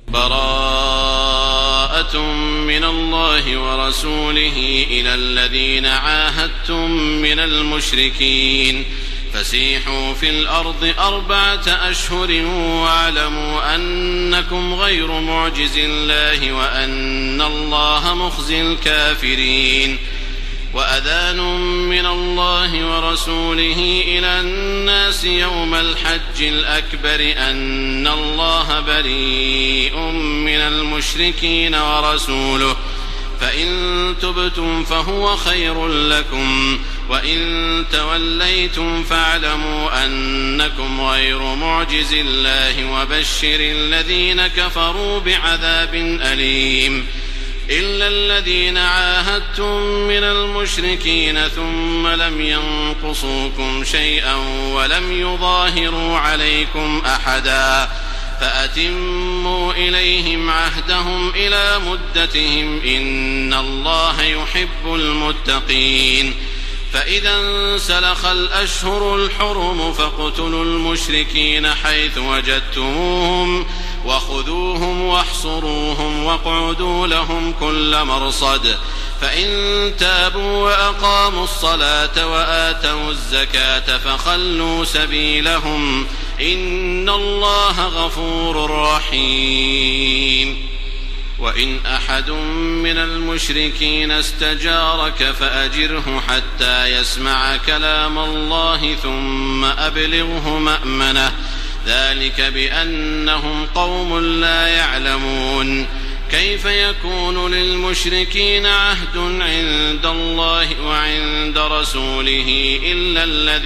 براءة من الله ورسوله إلى الذين عاهدتم من المشركين فسيحوا في الأرض 4 أشهر واعلموا أنكم غير معجز الله وأن الله مخزي الكافرين. وأذان من الله ورسوله إلى الناس يوم الحج الأكبر أن الله بريء من المشركين ورسوله فإن تبتم فهو خير لكم وإن توليتم فاعلموا أنكم غير معجز الله وبشر الذين كفروا بعذاب أليم. إلا الذين عاهدتم من المشركين ثم لم ينقصوكم شيئا ولم يظاهروا عليكم أحدا فأتموا إليهم عهدهم إلى مدتهم إن الله يحب المتقين. فإذا انسلخ الأشهر الحرم فاقتلوا المشركين حيث وجدتموهم وخذوهم واحصروهم واقعدوا لهم كل مرصد فإن تابوا وأقاموا الصلاة وآتوا الزكاة فخلوا سبيلهم إن الله غفور رحيم. وإن أحد من المشركين استجارك فأجره حتى يسمع كلام الله ثم أبلغه مأمنه ذلك بأنهم قوم لا يعلمون. كيف يكون للمشركين عهد عند الله وعند رسوله إلا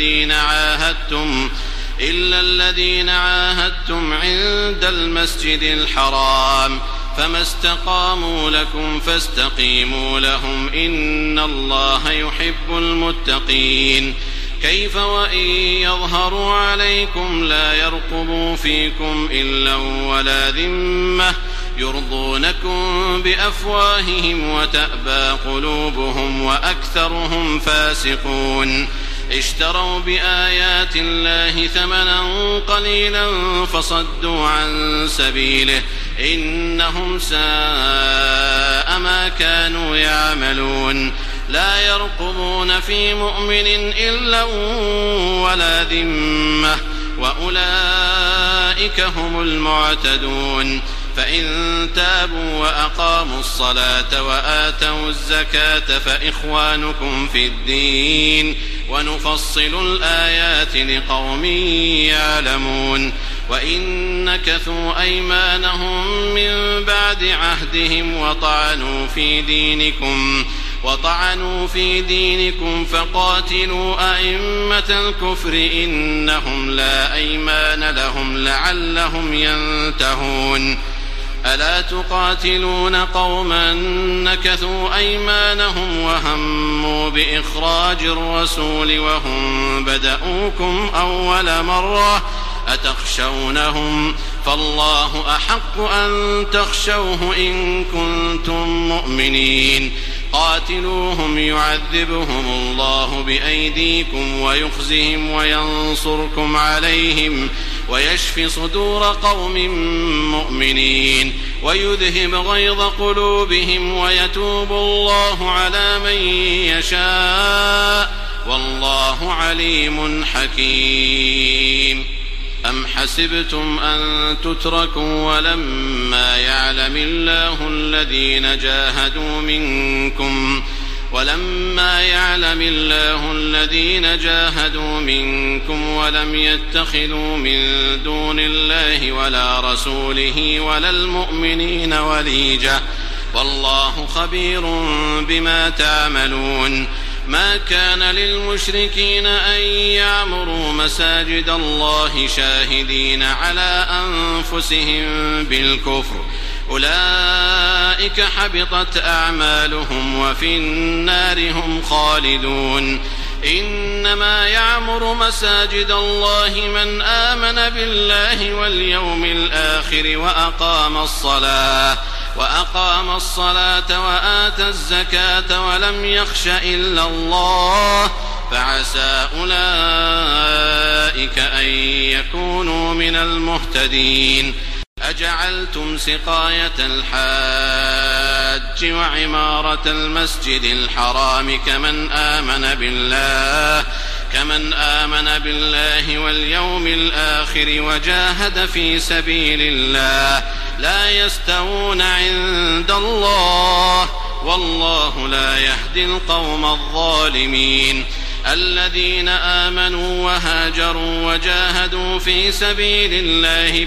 الذين عاهدتم عند المسجد الحرام فما استقاموا لكم فاستقيموا لهم إن الله يحب المتقين. كيف وإن يظهروا عليكم لا يرقبوا فيكم إلا ولا ذمة يرضونكم بأفواههم وتأبى قلوبهم وأكثرهم فاسقون. اشتروا بآيات الله ثمنا قليلا فصدوا عن سبيله إنهم ساء ما كانوا يعملون. لا يرقبون في مؤمن إلا ولا ذمة وأولئك هم المعتدون. فإن تابوا وأقاموا الصلاة وآتوا الزكاة فإخوانكم في الدين ونفصل الآيات لقوم يعلمون. وإن نكثوا أيمانهم من بعد عهدهم وطعنوا في دينكم فقاتلوا أئمة الكفر إنهم لا أيمان لهم لعلهم ينتهون. ألا تقاتلون قوما نكثوا أيمانهم وهموا بإخراج الرسول وهم بدؤوكم أول مرة أتخشونهم فالله أحق أن تخشوه إن كنتم مؤمنين. قاتلوهم يعذبهم الله بأيديكم ويخزهم وينصركم عليهم ويشفي صدور قوم مؤمنين ويذهب غيظ قلوبهم ويتوب الله على من يشاء والله عليم حكيم. أم حسبتم أن تتركوا ولما يعلم الله الذين جاهدوا منكم ولم يتخذوا من دون الله ولا رسوله ولا المؤمنين وليجة والله خبير بما تعملون. ما كان للمشركين أن يعمروا مساجد الله شاهدين على أنفسهم بالكفر أولئك حبطت أعمالهم وفي النار هم خالدون. إنما يعمر مساجد الله من آمن بالله واليوم الآخر وأقام الصلاة وآتى الزكاة ولم يخش إلا الله فعسى أولئك أن يكونوا من المهتدين. أجعلتم سقاية الحاج وعمارة المسجد الحرام كمن آمن بالله واليوم الآخر وجاهد في سبيل الله لا يستوون عند الله والله لا يهدي القوم الظالمين الذين آمنوا وهاجروا وجاهدوا في سبيل الله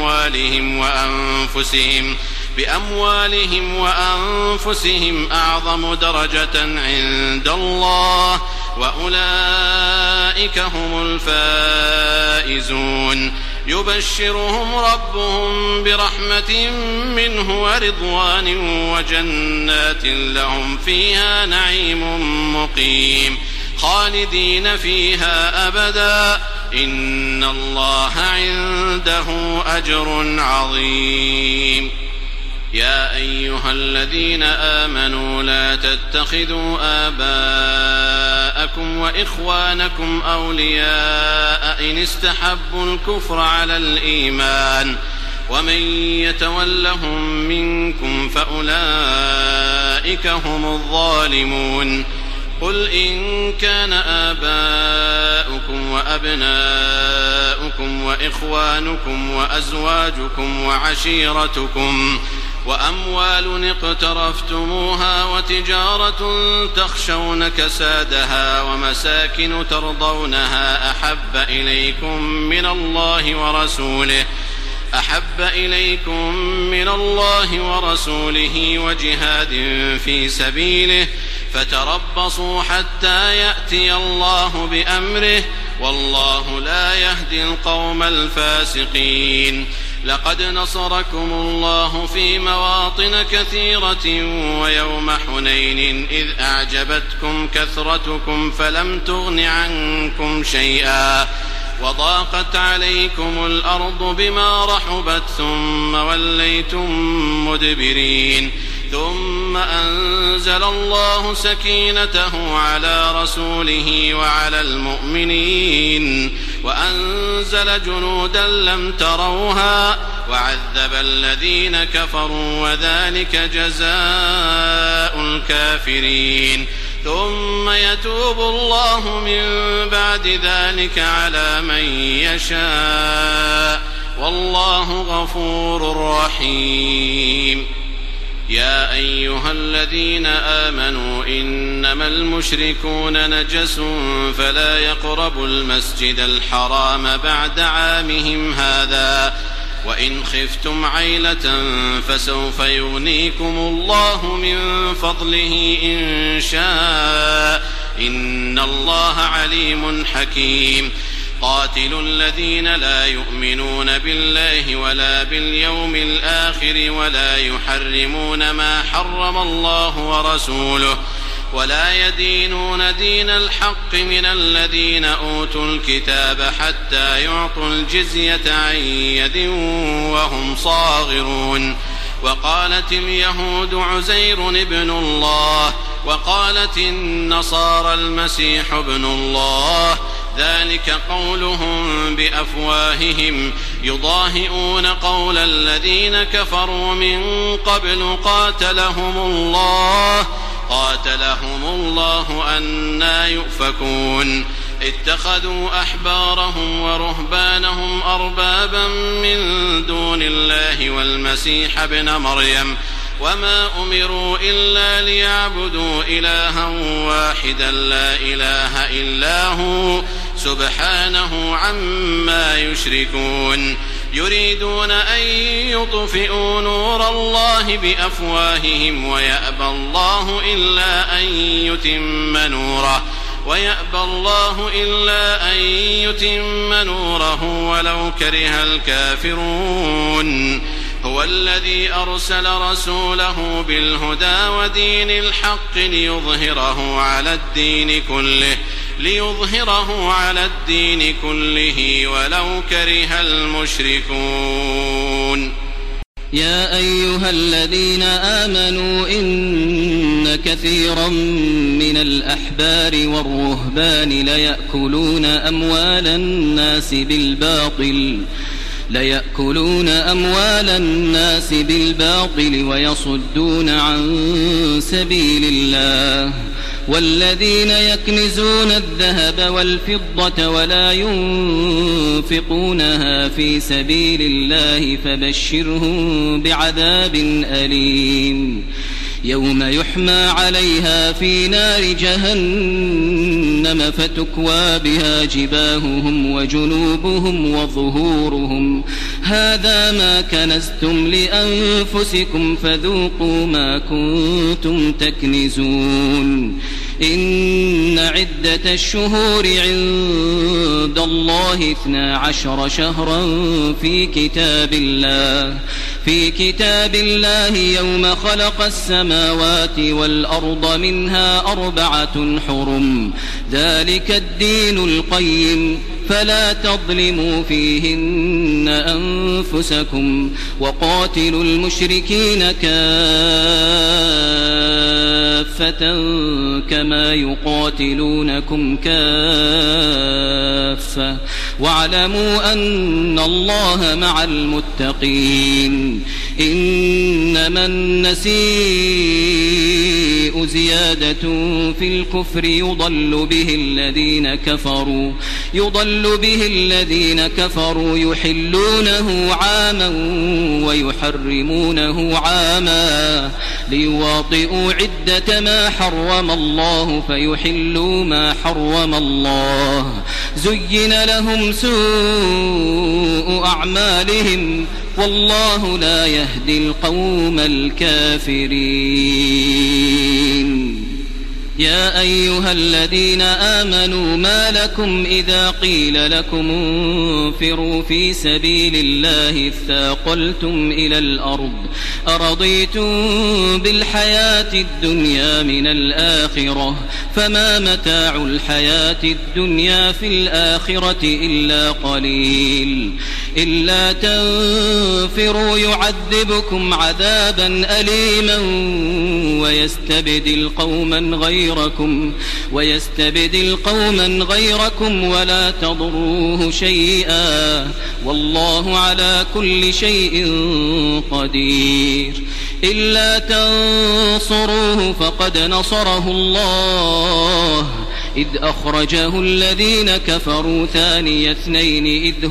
بأموالهم وأنفسهم أعظم درجة عند الله وأولئك هم الفائزون يبشرهم ربهم برحمة منه ورضوان وجنات لهم فيها نعيم مقيم خالدين فيها أبدا إن الله عنده أجر عظيم يا أيها الذين آمنوا لا تتخذوا آباءكم وإخوانكم أولياء إن استحبوا الكفر على الإيمان ومن يتولهم منكم فأولئك هم الظالمون قل إن كان آباؤكم وأبناؤكم وإخوانكم وأزواجكم وعشيرتكم وأموال اقترفتموها وتجارة تخشون كسادها ومساكن ترضونها أحب إليكم من الله ورسوله وجهاد في سبيله فتربصوا حتى يأتي الله بأمره والله لا يهدي القوم الفاسقين لقد نصركم الله في مواطن كثيرة ويوم حنين إذ أعجبتكم كثرتكم فلم تغن عنكم شيئا وضاقت عليكم الأرض بما رحبت ثم وليتم مدبرين ثم أنزل الله سكينته على رسوله وعلى المؤمنين وأنزل جنودا لم تروها وعذب الذين كفروا وذلك جزاء الكافرين ثم يتوب الله من بعد ذلك على من يشاء والله غفور رحيم يا أيها الذين آمنوا إنما المشركون نجس فلا يقربوا المسجد الحرام بعد عامهم هذا وإن خفتم عيلة فسوف يغنيكم الله من فضله إن شاء إن الله عليم حكيم قاتلوا الذين لا يؤمنون بالله ولا باليوم الآخر ولا يحرمون ما حرم الله ورسوله ولا يدينون دين الحق من الذين أوتوا الكتاب حتى يعطوا الجزية عن يد وهم صاغرون وقالت اليهود عزير ابن الله وقالت النصارى المسيح ابن الله ذلك قولهم بأفواههم يضاهئون قول الذين كفروا من قبل قاتلهم الله أنى يؤفكون اتخذوا أحبارهم ورهبانهم أربابا من دون الله والمسيح ابن مريم وما أمروا إلا ليعبدوا إلها واحدا لا إله إلا هو سبحانه عما يشركون يريدون أن يطفئوا نور الله بأفواههم ويأبى الله إلا أن يتم نوره ولو كره الكافرون هو الذي أرسل رسوله بالهدى ودين الحق ليظهره على الدين كله ولو كره المشركون يا أيها الذين آمنوا إن كثيرا من الأحبار والرهبان ليأكلون أموال الناس بالباطل ليأكلون أموال الناس بالباطل ويصدون عن سبيل الله والذين يكنزون الذهب والفضة ولا ينفقونها في سبيل الله فبشرهم بعذاب أليم يوم يحمى عليها في نار جهنم فتكوى بها جباههم وجنوبهم وظهورهم هذا ما كنزتم لأنفسكم فذوقوا ما كنتم تكنزون إن عدة الشهور عند الله 12 شهرا في كتاب الله يوم خلق السماوات والأرض منها 4 حرم ذلك الدين القيم فلا تظلموا فيهن أنفسكم وقاتلوا المشركين كافة كما يقاتلونكم كافة واعلموا أن الله مع المتقين إنما النسيء زيادة في الكفر يضل به الذين كفروا يحلونه عاما ويحرمونه عاما ليواطئوا عدة ما حرم الله فيحلوا ما حرم الله زين لهم سوء أعمالهم والله لا يهدي القوم الكافرين يا أيها الذين آمنوا ما لكم إذا قيل لكم انفروا في سبيل الله اثاقلتم إلى الأرض أرضيتم بالحياة الدنيا من الآخرة فما متاع الحياة الدنيا في الآخرة إلا قليل إلا تنفروا يعذبكم عذابا أليما ويستبدل قوما غيركم ولا تضروه شيئا والله على كل شيء قدير إلا تنصروه فقد نصره الله إذ أخرجه الذين كفروا ثاني اثنين إذ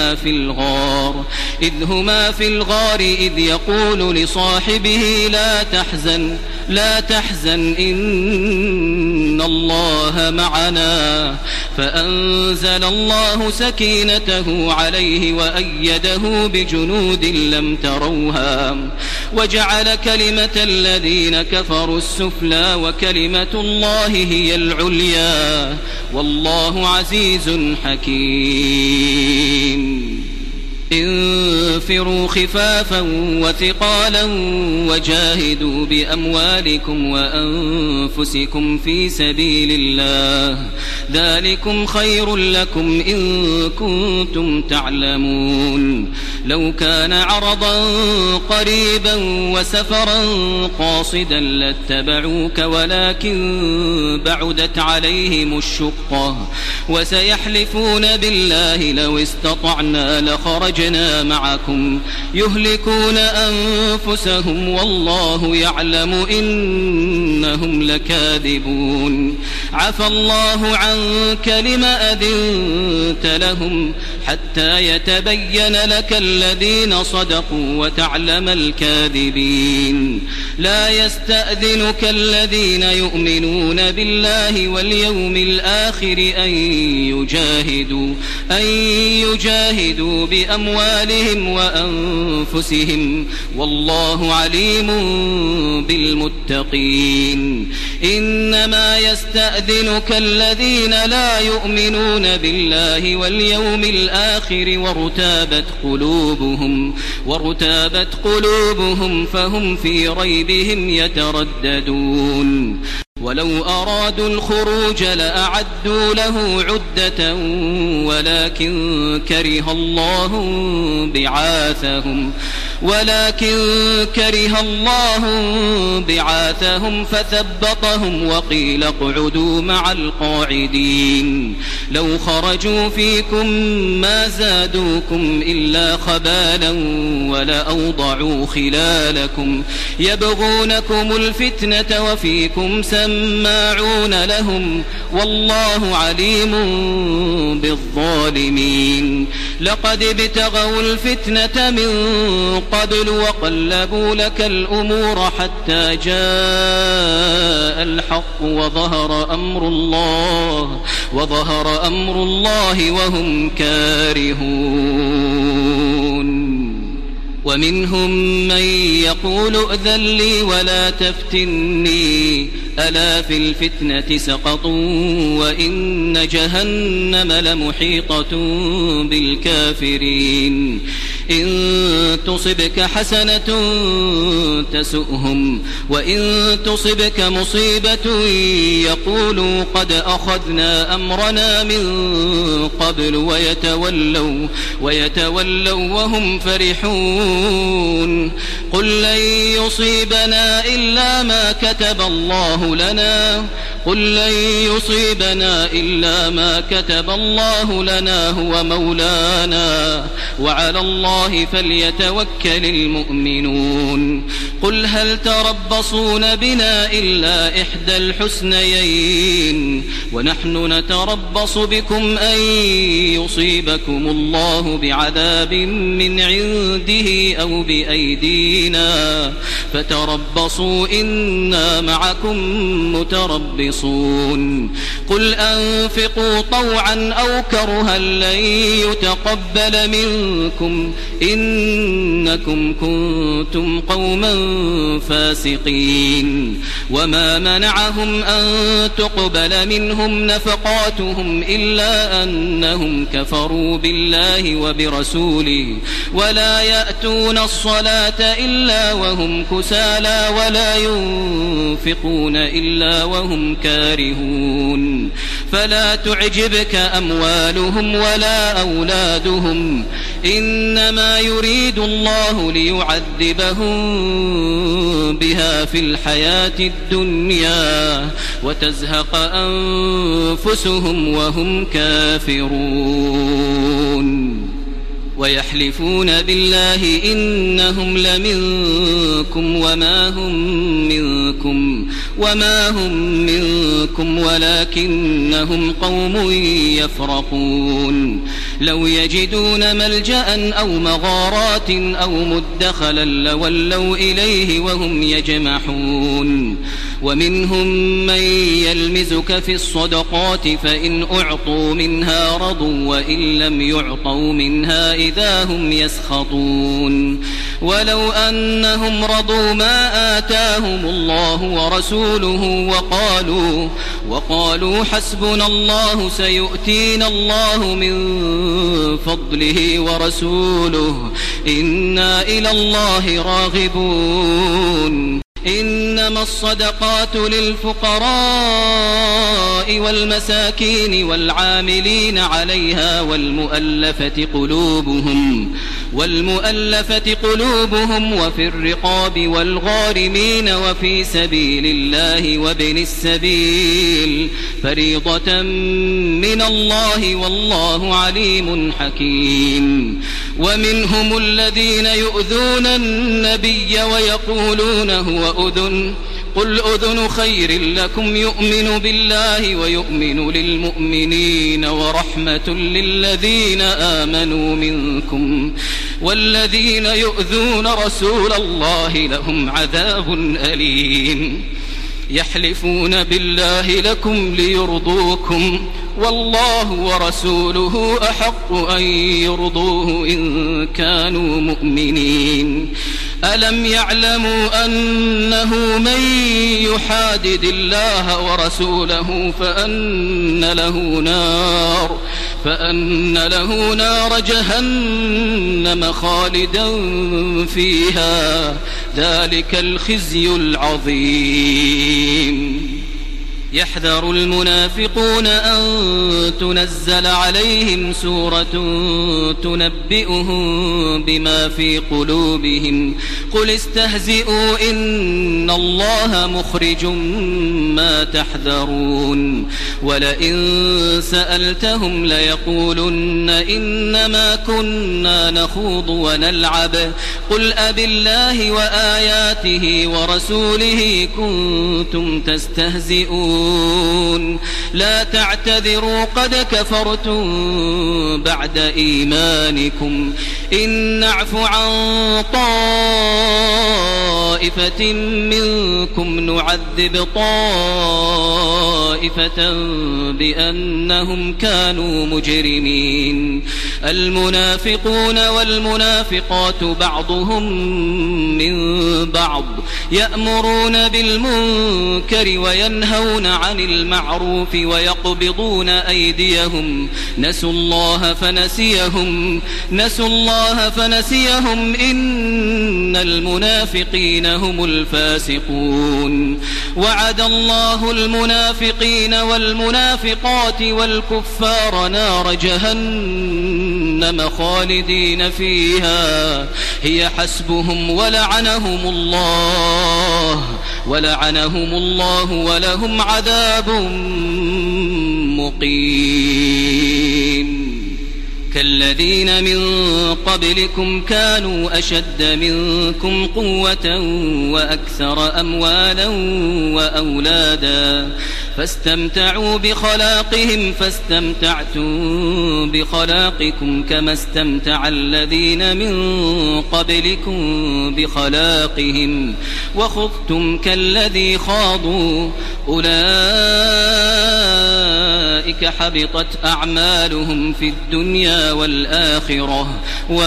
هما في الغار إذ يقول لصاحبه لا تحزن إن الله معنا فأنزل الله سكينته عليه وأيده بجنود لم تروها وجعل كلمة الذين كفروا السفلى وكلمة الله هي العليا والله عزيز حكيم انفروا خفافا وثقالا وجاهدوا بأموالكم وأنفسكم في سبيل الله ذلكم خير لكم إن كنتم تعلمون لو كان عرضا قريبا وسفرا قاصدا لاتبعوك ولكن بعدت عليهم الشقة وسيحلفون بالله لو استطعنا لخرجنا معكم يهلكون أنفسهم والله يعلم إنهم لكاذبون عفى الله عنك لم أذنت لهم حتى يتبين لك الذين صدقوا وتعلم الكاذبين لا يستأذنك الذين يؤمنون بالله واليوم الآخر أن يجاهدوا بأموالهم وأنفسهم والله عليم بالمتقين إنما يستأذنك الذين لا يؤمنون بالله واليوم الآخر وارتابت قلوبهم فهم في ريبهم يترددون ولو أرادوا الخروج لأعدوا له عدة ولكن كره الله ولكن كره الله بعاثهم فثبطهم وقيل اقعدوا مع القاعدين لو خرجوا فيكم ما زادوكم إلا خبالا ولأوضعوا خلالكم يبغونكم الفتنة وفيكم سماعون لهم والله عليم بالظالمين لقد ابتغوا الفتنة من قبل وقلبوا لك الأمور حتى جاء الحق وظهر أمر الله وهم كارهون ومنهم من يقول ائذن لي ولا تفتني ألا في الفتنة سقطوا وإن جهنم لمحيطة بالكافرين إن تصبك حسنة تسؤهم وإن تصبك مصيبة يقولوا قد أخذنا أمرنا من قبل ويتولوا وهم فرحون قل لن يصيبنا إلا ما كتب الله لنا هو مولانا وعلى الله فليتوكل المؤمنون قل هل تربصون بنا إلا إحدى الحسنيين ونحن نتربص بكم أن يصيبكم الله بعذاب من عنده أو بأيدينا فتربصوا إنا معكم متربصون قل أنفقوا طوعا أو كرها لن يتقبل منكم إنكم كنتم قوما فاسقين وما منعهم أن تقبل منهم نفقاتهم إلا أنهم كفروا بالله وبرسوله ولا يأتون الصلاة إلا وهم كسالى ولا ينفقون إلا وهم كارهون فلا تعجبك أموالهم ولا أولادهم إنما يريد الله ليعذبهم بها في الحياة الدنيا وتزهق أنفسهم وهم كافرون ويحلفون بالله إنهم لمنكم وما هم منكم ولكنهم قوم يفرقون لو يجدون ملجأ أو مغارات أو مدخلا لولوا إليه وهم يجمحون ومنهم من يلمزك في الصدقات فإن أعطوا منها رضوا وإن لم يعطوا منها إذا هم يسخطون ولو أنهم رضوا ما آتاهم الله ورسوله وقالوا حسبنا الله سيؤتينا الله من فضله ورسوله إنا إلى الله راغبون إنما الصدقات للفقراء والمساكين والعاملين عليها والمؤلفة قلوبهم وفي الرقاب والغارمين وفي سبيل الله وابن السبيل فريضة من الله والله عليم حكيم ومنهم الذين يؤذون النبي ويقولون هو أذن قل أذن خير لكم يؤمن بالله ويؤمن للمؤمنين ورحمة للذين آمنوا منكم والذين يؤذون رسول الله لهم عذاب أليم يحلفون بالله لكم ليرضوكم والله ورسوله أحق أن يرضوه إن كانوا مؤمنين ألم يعلموا أنه من يحادد الله ورسوله فأن له نار جهنم خالدا فيها ذلك الخزي العظيم يحذر المنافقون أن تنزل عليهم سورة تنبئهم بما في قلوبهم قل استهزئوا إن الله مخرج ما تحذرون ولئن سألتهم ليقولن إنما كنا نخوض ونلعب قل أبالله وآياته ورسوله كنتم تستهزئون لا تعتذروا قد كفرتم بعد إيمانكم إن نعف عن طائفة منكم نعذب طائفة بأنهم كانوا مجرمين المنافقون والمنافقات بعضهم من بعض يأمرون بالمنكر وينهون عن المعروف ويقبضون أيديهم نسوا الله فنسيهم إن المنافقين هم الفاسقون وعد الله المنافقين والمنافقات والكفار نار جهنم خالدين فيها هي حسبهم ولعنهم الله ولهم عذاب مقيم كالذين من قبلكم كانوا أشد منكم قوة وأكثر أموالا وأولادا فاستمتعوا بخلاقهم فاستمتعتم بخلاقكم كما استمتع الذين من قبلكم بخلاقهم وخضتم كالذي خاضوا أولئك حبطت أعمالهم في الدنيا والآخرة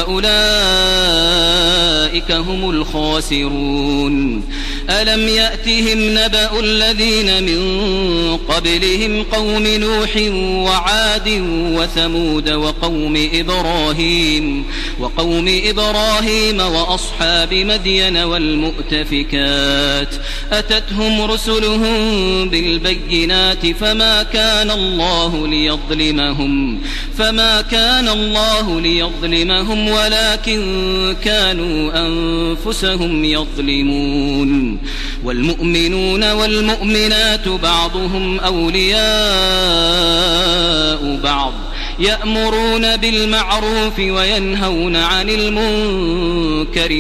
وأولئك هم الخاسرون ألم يأتهم نبأ الذين من قبلهم قوم نوح وعاد وثمود وقوم إبراهيم وأصحاب مدين والمؤتفكات أتتهم رسلهم بالبينات فما كان الله ليظلمهم ولكن كانوا أنفسهم يظلمون والمؤمنون والمؤمنات بعضهم أولياء بعض يأمرون بالمعروف وينهون عن المنكر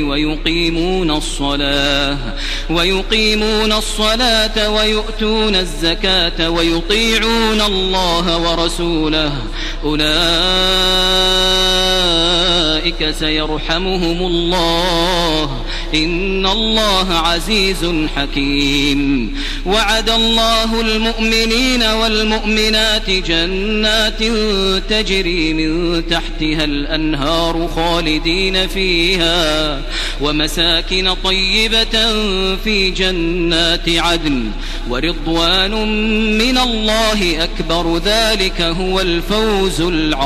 ويقيمون الصلاة ويؤتون الزكاة ويطيعون الله ورسوله أولئك سيرحمهم الله إن الله عزيز حكيم وعد الله المؤمنين والمؤمنات جنات تجري من تحتها الأنهار خالدين فيها ومساكن طيبة في جنات عدن ورضوان من الله أكبر ذلك هو الفوز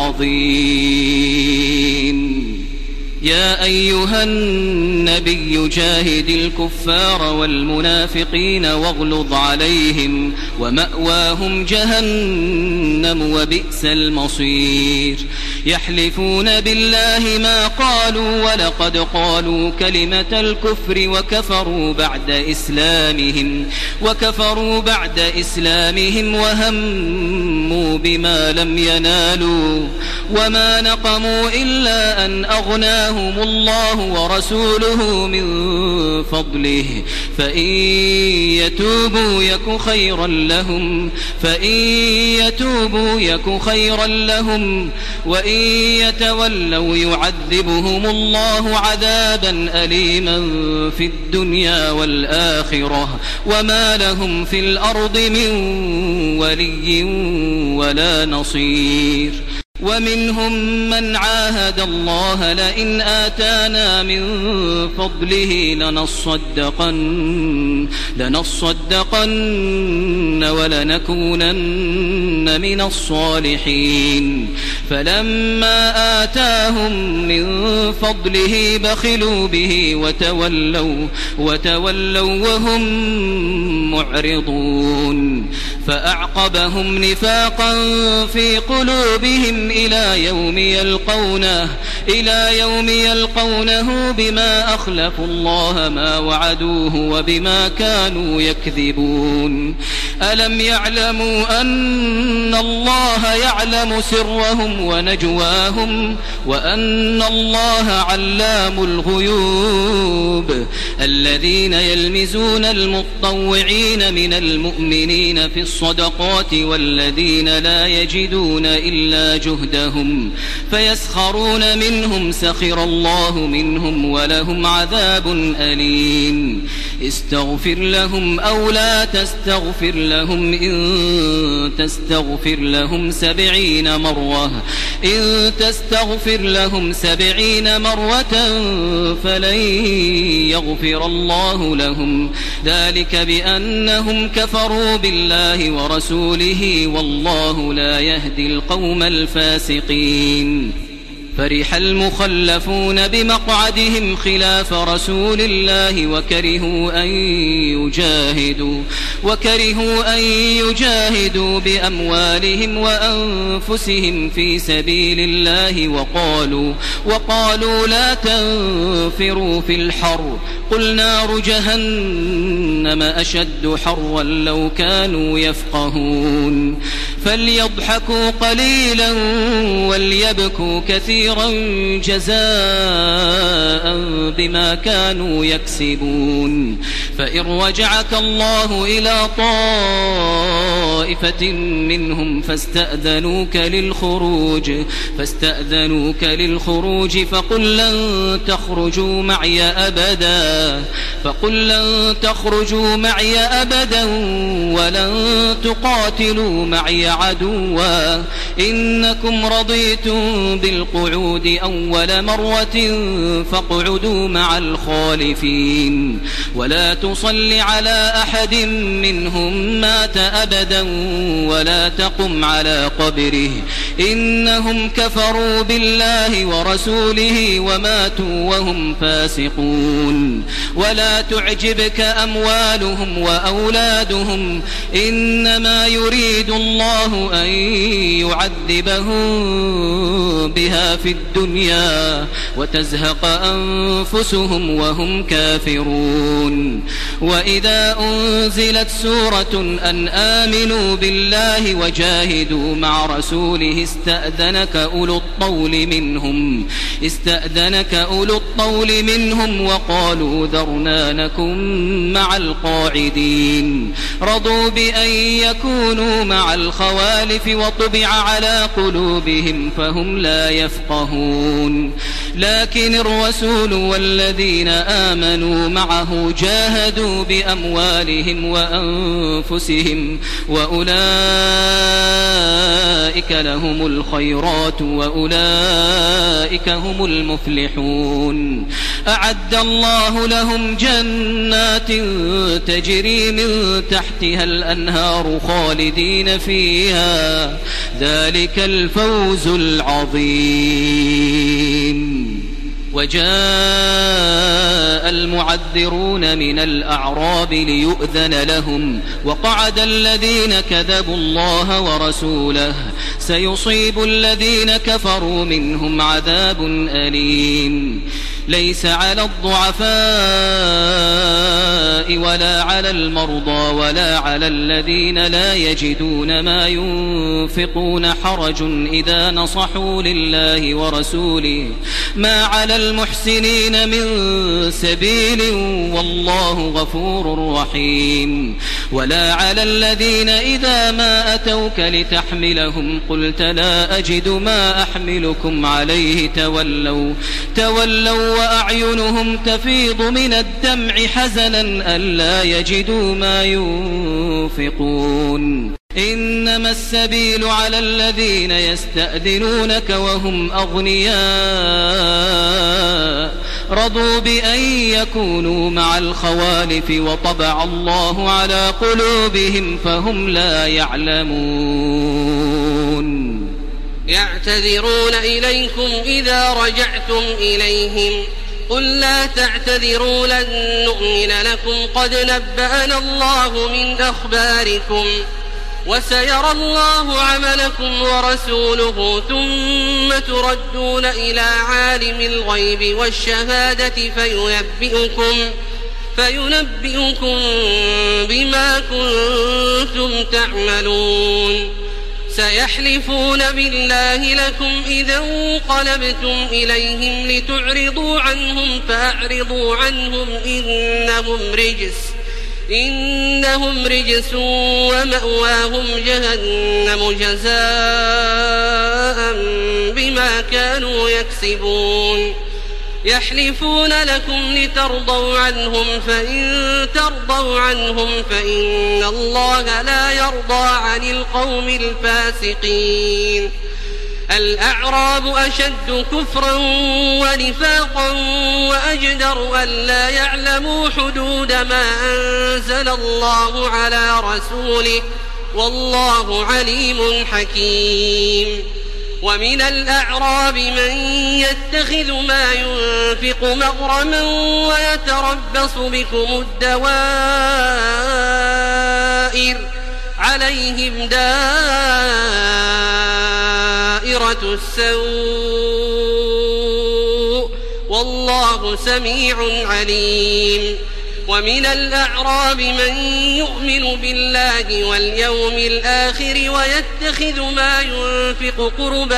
العظيم يا أيها النبي جاهد الكفار والمنافقين واغلظ عليهم ومأواهم جهنم وبئس المصير يحلفون بالله ما قالوا ولقد قالوا كلمة الكفر وكفروا بعد إسلامهم وهموا بما لم ينالوا وما نقموا إلا أن أغناهم الله ورسوله من فضله فإن يتوبوا يك خيرا لهم وإن يتولوا يعذبهم الله عذابا أليما في الدنيا والآخرة وما لهم في الأرض من ولي ولا نصير ومنهم من عاهد الله لئن آتانا من فضله لنصدقن ولنكونن من الصالحين فلما آتاهم من فضله بخلوا به وتولوا وهم معرضون فأعقبهم نفاقا في قلوبهم إلى يوم يلقونه بما أخلفوا الله ما وعدوه وبما كانوا يكذبون ألم يعلموا أن الله يعلم سرهم ونجواهم وأن الله علام الغيوب الذين يلمزون المطوعين من المؤمنين في الصدقات والذين لا يجدون إلا جهدهم فيسخرون منهم سخر الله منهم ولهم عذاب أليم استغفر لهم أو لا تستغفر لهم إن تستغفر لهم 70 مرة فلن يغفر الله لهم ذلك بأنهم كفروا بالله ورسوله والله لا يهدي القوم الفاسقين فرح المخلفون بمقعدهم خلاف رسول الله وكرهوا أن يجاهدوا بأموالهم وأنفسهم في سبيل الله وقالوا لا تنفروا في الحر قل نار جهنم أشد حرا لو كانوا يفقهون فليضحكوا قليلا وليبكوا كثيرا جزاء بما كانوا يكسبون فإن رجعك الله إلى طائفة منهم فاستأذنوك للخروج فقل لن تخرجوا معي أبدا ولن تقاتلوا معي عدوا إنكم رضيتم بالقعود أول مرة فاقعدوا مع الخالفين ولا تصل على أحد منهم مات أبدا ولا تقم على قبره إنهم كفروا بالله ورسوله وماتوا وهم فاسقون ولا تعجبك أموالهم وأولادهم إنما يريد الله أن يعذبهم بها في الدنيا وتزهق أنفسهم وهم كافرون وإذا أنزلت سورة أن آمنوا بالله وجاهدوا مع رسوله استأذنك أولو الطول منهم وقالوا ذرنا نكن مع القاعدين رضوا بأن يكونوا مع الخوالف وطبع على قلوبهم فهم لا يفقهون لكن الرسول والذين آمنوا معه جاهدوا بأموالهم وأنفسهم وأولئك لهم الخيرات وأولئك هم المفلحون أعد الله لهم جنات تجري من تحتها الأنهار خالدين فيها ذلك الفوز العظيم وجاء المعذرون من الأعراب ليؤذن لهم وقعد الذين كذبوا الله ورسوله سيصيب الذين كفروا منهم عذاب أليم ليس على الضعفاء ولا على المرضى ولا على الذين لا يجدون ما ينفقون حرج إذا نصحوا لله ورسوله ما على المحسنين من سبيل والله غفور رحيم ولا على الذين إذا ما أتوك لتحملهم قلت لا أجد ما أحملكم عليه تولوا وأعينهم تفيض من الدمع حزنا ألا يجدوا ما ينفقون إنما السبيل على الذين يستأذنونك وهم أغنياء رضوا بأن يكونوا مع الخوالف وطبع الله على قلوبهم فهم لا يعلمون. يعتذرون إليكم إذا رجعتم إليهم قل لا تعتذروا لن نؤمن لكم قد نبأنا الله من أخباركم وسيرى الله عملكم ورسوله ثم تردون إلى عالم الغيب والشهادة فينبئكم بما كنتم تعملون. سيحلفون بالله لكم إذا انقلبتم إليهم لتعرضوا عنهم فأعرضوا عنهم إنهم رجس ومأواهم جهنم جزاء بما كانوا يكسبون. يحلفون لكم لترضوا عنهم فإن ترضوا عنهم فإن الله لا يرضى عن القوم الفاسقين. الأعراب أشد كفرا ونفاقا وأجدر ألا يعلموا حدود ما أنزل الله على رسوله والله عليم حكيم. ومن الأعراب من يتخذ ما ينفق مغرما ويتربص بكم الدوائر عليهم دائرة السوء والله سميع عليم. ومن الأعراب من يؤمن بالله واليوم الآخر ويتخذ ما ينفق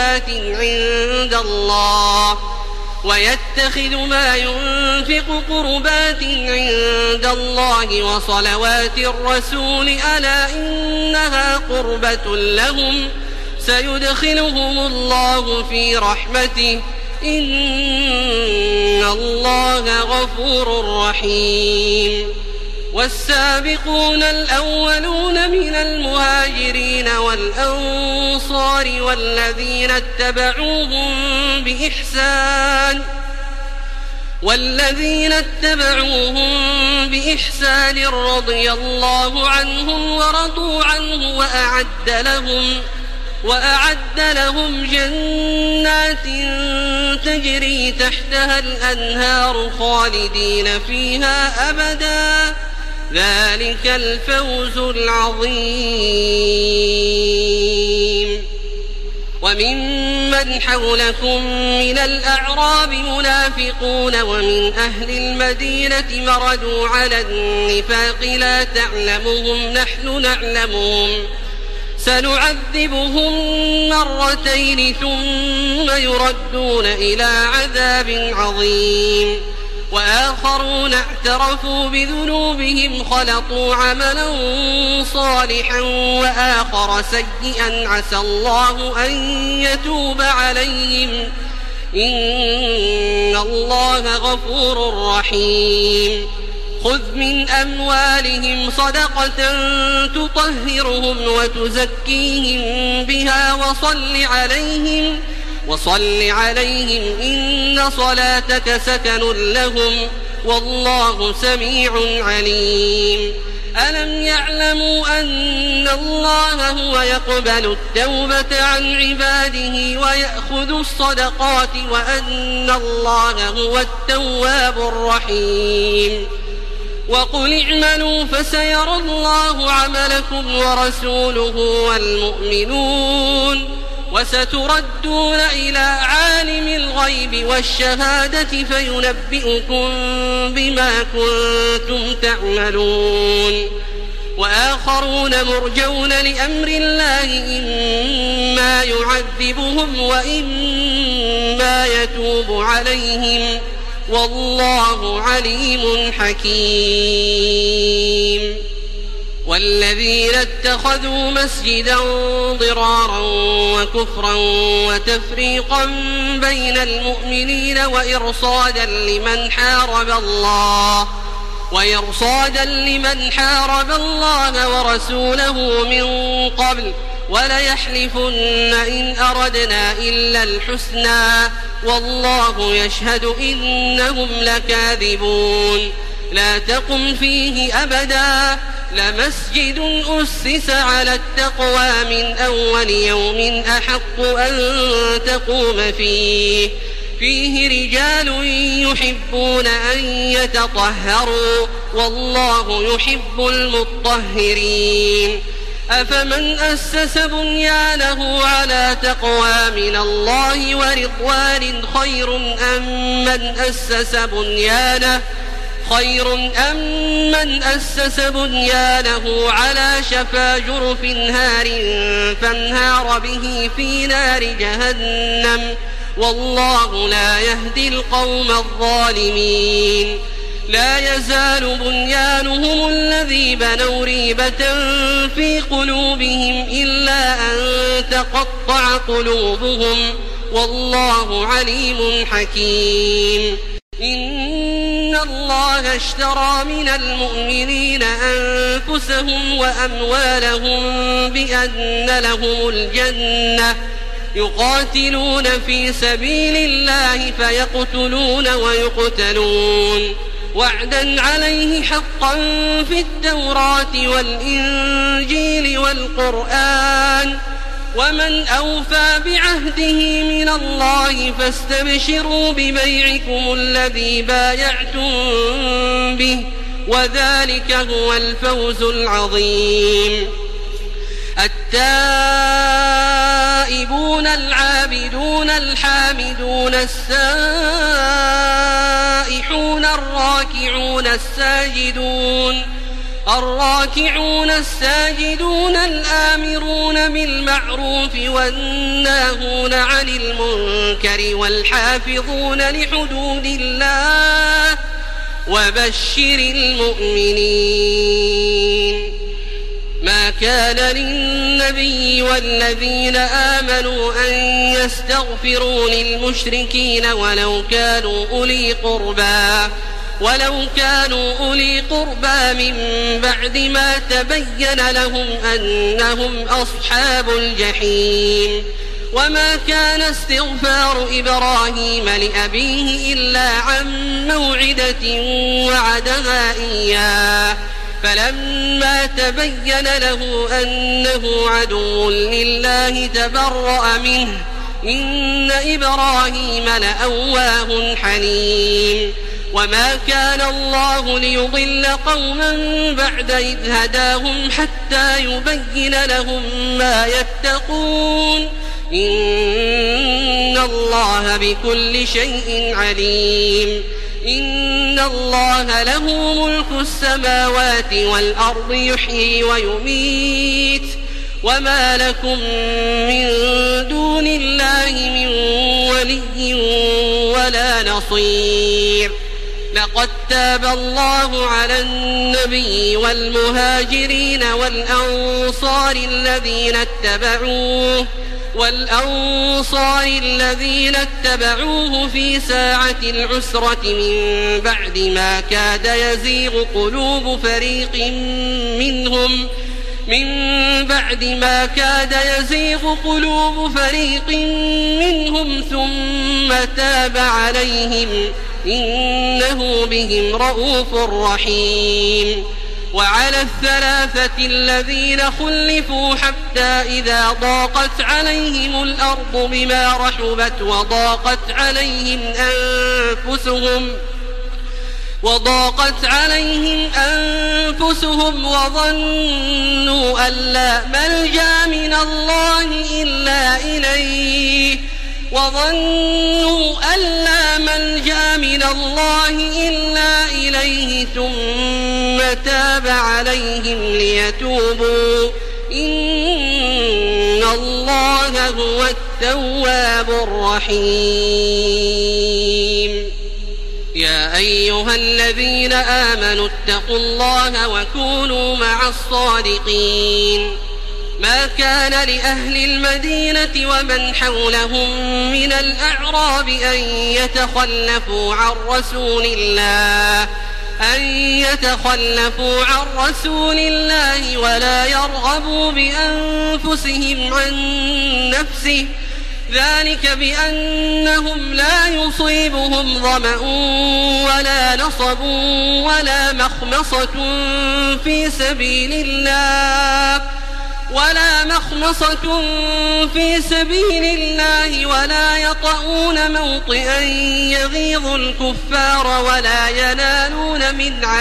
قربات عند الله وصلوات الرسول ألا إنها قربة لهم سيدخلهم الله في رحمته إن الله غفور رحيم. والسابقون الأولون من المهاجرين والأنصار والذين اتبعوهم بإحسان رضي الله عنهم ورضوا عنه وأعد لهم جنات تجري تحتها الأنهار خالدين فيها أبدا ذلك الفوز العظيم. وممن حولكم من الأعراب منافقون ومن أهل المدينة مردوا على النفاق لا تعلمهم نحن نعلمهم سنعذبهم مرتين ثم يردون إلى عذاب عظيم. وآخرون اعترفوا بذنوبهم خلطوا عملا صالحا وآخر سيئا عسى الله أن يتوب عليهم إن الله غفور رحيم. خذ من أموالهم صدقة تطهرهم وتزكيهم بها وصل عليهم إن صلاتك سكن لهم والله سميع عليم. ألم يعلموا أن الله هو يقبل التوبة عن عباده ويأخذ الصدقات وأن الله هو التواب الرحيم. وقل اعملوا فسيرى الله عملكم ورسوله والمؤمنون وستردون إلى عالم الغيب والشهادة فينبئكم بما كنتم تعملون. وآخرون مرجون لأمر الله إما يعذبهم وإما يتوب عليهم والله عليم حكيم. والذين اتخذوا مسجدا ضرارا وكفرا وتفريقا بين المؤمنين وإرصادا لمن حارب الله وإرصادا لمن حارب الله ورسوله من قبل وليحلفن إن أردنا إلا الحسنى والله يشهد إنهم لكاذبون لا تقم فيه أبدا لمسجد أسس على التقوى من أول يوم أحق أن تقوم فيه رجال يحبون أن يتطهروا والله يحب المطهرين أفمن أسس بنيانه على تقوى من الله ورضوان خير أم من أسس بنيانه على شفا جرف هار فانهار به في نار جهنم والله لا يهدي القوم الظالمين لا يزال بنيانهم الذي بنوا ريبة في قلوبهم إلا أن تقطع قلوبهم والله عليم حكيم إن الله اشترى من المؤمنين أنفسهم وأموالهم بأن لهم الجنة يقاتلون في سبيل الله فيقتلون ويقتلون وعدا عليه حقا في التوراة والإنجيل والقرآن ومن أوفى بعهده من الله فاستبشروا ببيعكم الذي بايعتم به وذلك هو الفوز العظيم التائبون العابدون الحامدون السائحون الراكعون الساجدون الآمرون بالمعروف والناهون عن المنكر والحافظون لحدود الله وبشر المؤمنين ما كان للنبي والذين آمنوا أن يستغفروا للمشركين ولو كانوا أولي قربى من بعد ما تبين لهم أنهم أصحاب الجحيم وما كان استغفار إبراهيم لأبيه إلا عن موعدة وعدها إياه فلما تبين له أنه عدو لله تبرأ منه إن إبراهيم لأواه حليم وما كان الله ليضل قوما بعد إذ هداهم حتى يبين لهم ما يتقون إن الله بكل شيء عليم إن الله له ملك السماوات والأرض يحيي ويميت وما لكم من دون الله من ولي ولا نصير لقد تاب الله على النبي والمهاجرين والأنصار الذين اتبعوه في ساعة العسرة من بعد ما كاد يزيغ قلوب فريق منهم ثم تاب عليهم إنه بهم رءوف رحيم وعلى الثلاثة الذين خلفوا حتى إذا ضاقت عليهم الأرض بما رحبت وضاقت عليهم أنفسهم وظنوا أن لا ملجأ من الله إلا إليه ثم تاب عليهم ليتوبوا إن الله هو التواب الرحيم يا أيها الذين آمنوا اتقوا الله وكونوا مع الصادقين ما كان لأهل المدينة ومن حولهم من الأعراب أن يتخلفوا عن رسول الله أن يتخلفوا عن رسول الله ولا يرغبوا بأنفسهم عن نفسه ذلك بأنهم لا يصيبهم ظمأ ولا نصب ولا مخمصة في سبيل الله ولا يطؤون موطئا يغيظ الكفار ولا ينالون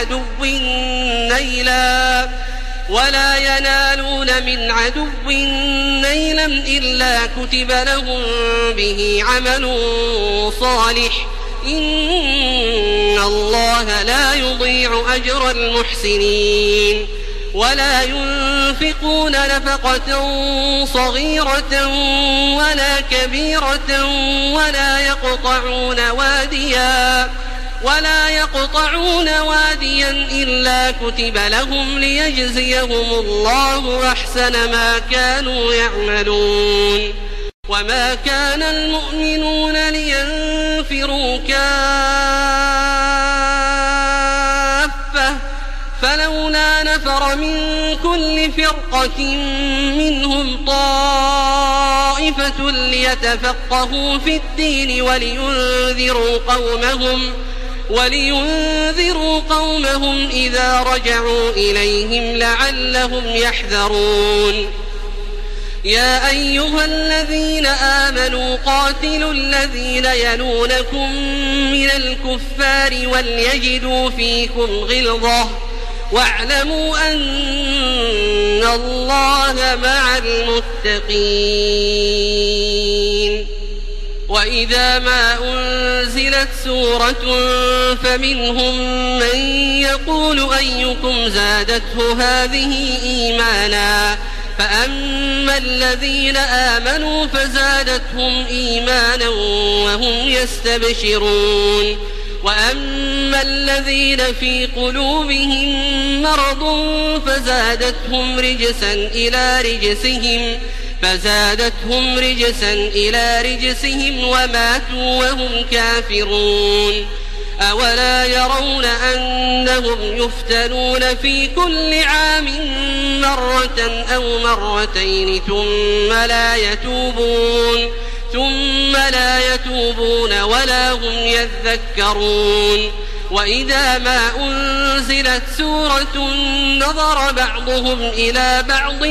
من عدو نيلا إلا كتب لهم به عمل صالح إن الله لا يضيع أجر المحسنين ولا ينفقون نفقة صغيرة ولا كبيرة ولا يقطعون واديا إلا كتب لهم ليجزيهم الله أحسن ما كانوا يعملون وما كان المؤمنون لينفروا كافة فلولا نفر من كل فرقة منهم طائفة ليتفقهوا في الدين ولينذروا قومهم إذا رجعوا إليهم لعلهم يحذرون يا أيها الذين آمنوا قاتلوا الذين يلونكم من الكفار وليجدوا فيكم غلظة واعلموا أن الله مع المتقين وإذا ما أنزلت سورة فمنهم من يقول أيكم زادته هذه إيمانا فأما الذين آمنوا فزادتهم إيمانا وهم يستبشرون وأما الذين في قلوبهم مرض فزادتهم رجسا إلى رجسهم وماتوا وهم كافرون أولا يرون أنهم يفتنون في كل عام مرة أو مرتين ثم لا يتوبون ولا هم يذكرون وإذا ما أنزلت سورة نظر بعضهم إلى بعض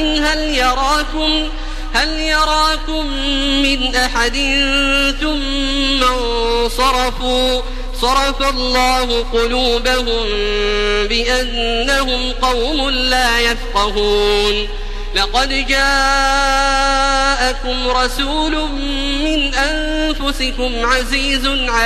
هل يراكم من أحد ثم انصرفوا صرف الله قلوبهم بأنهم قوم لا يفقهون لقد جاءكم رسول من أنفسكم عزيز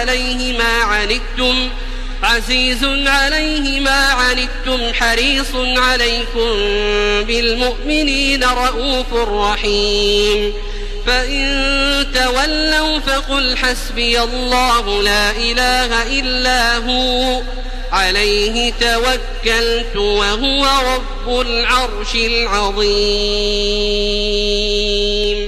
عليه ما عنتم حريص عليكم بالمؤمنين رءوف رحيم فإن تولوا فقل حسبي الله لا إله إلا هو عليه توكلت وهو رب العرش العظيم